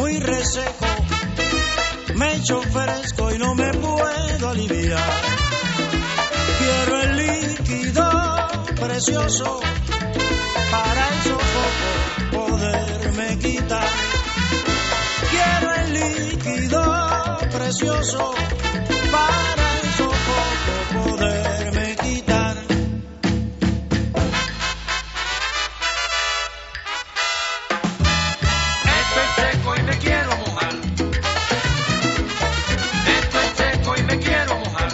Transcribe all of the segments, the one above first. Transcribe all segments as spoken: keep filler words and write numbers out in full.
muy reseco, me echo fresco y no me puedo aliviar. Quiero el líquido precioso para el sofoco poderme quitar. Quiero el líquido precioso para el sofoco poderme quitar. Estoy seco y me quiero mojar. Estoy seco y me quiero mojar.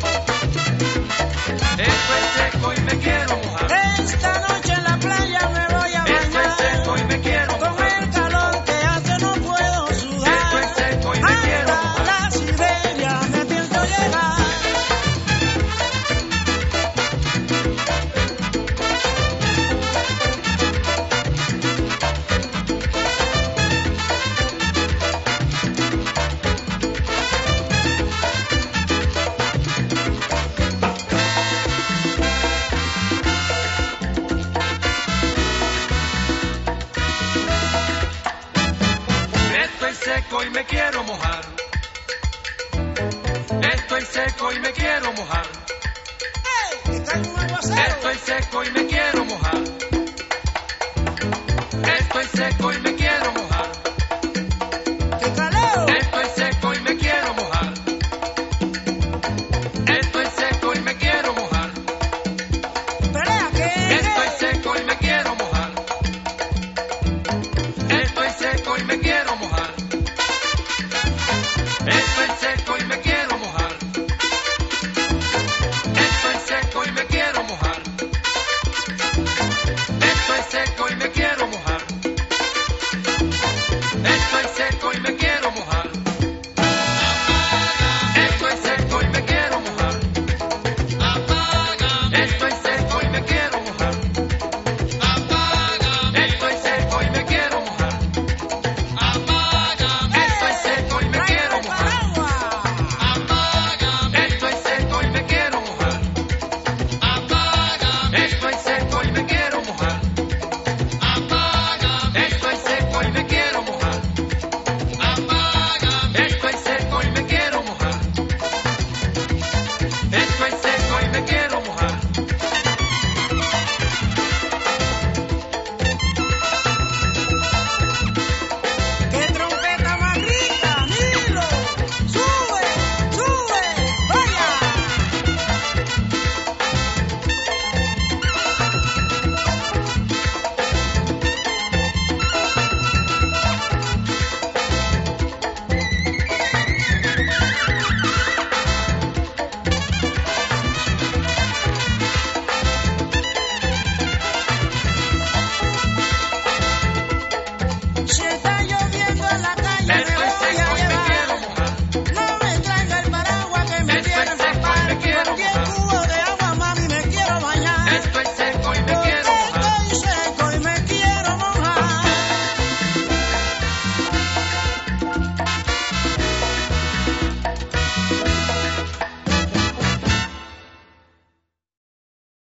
Estoy seco y me quiero mojar. Esta noche en la playa me voy a bañar. Estoy seco y me quiero mojar. Con el calor que hace no puedo sudar. Estoy seco y me quiero mojar. Hasta la Siberia me pienso llegar. Estoy seco y me quiero mojar. Estoy seco y me quiero mojar. ¡Ey! ¡Que cae un aguacero! Estoy seco y me quiero mojar. Estoy seco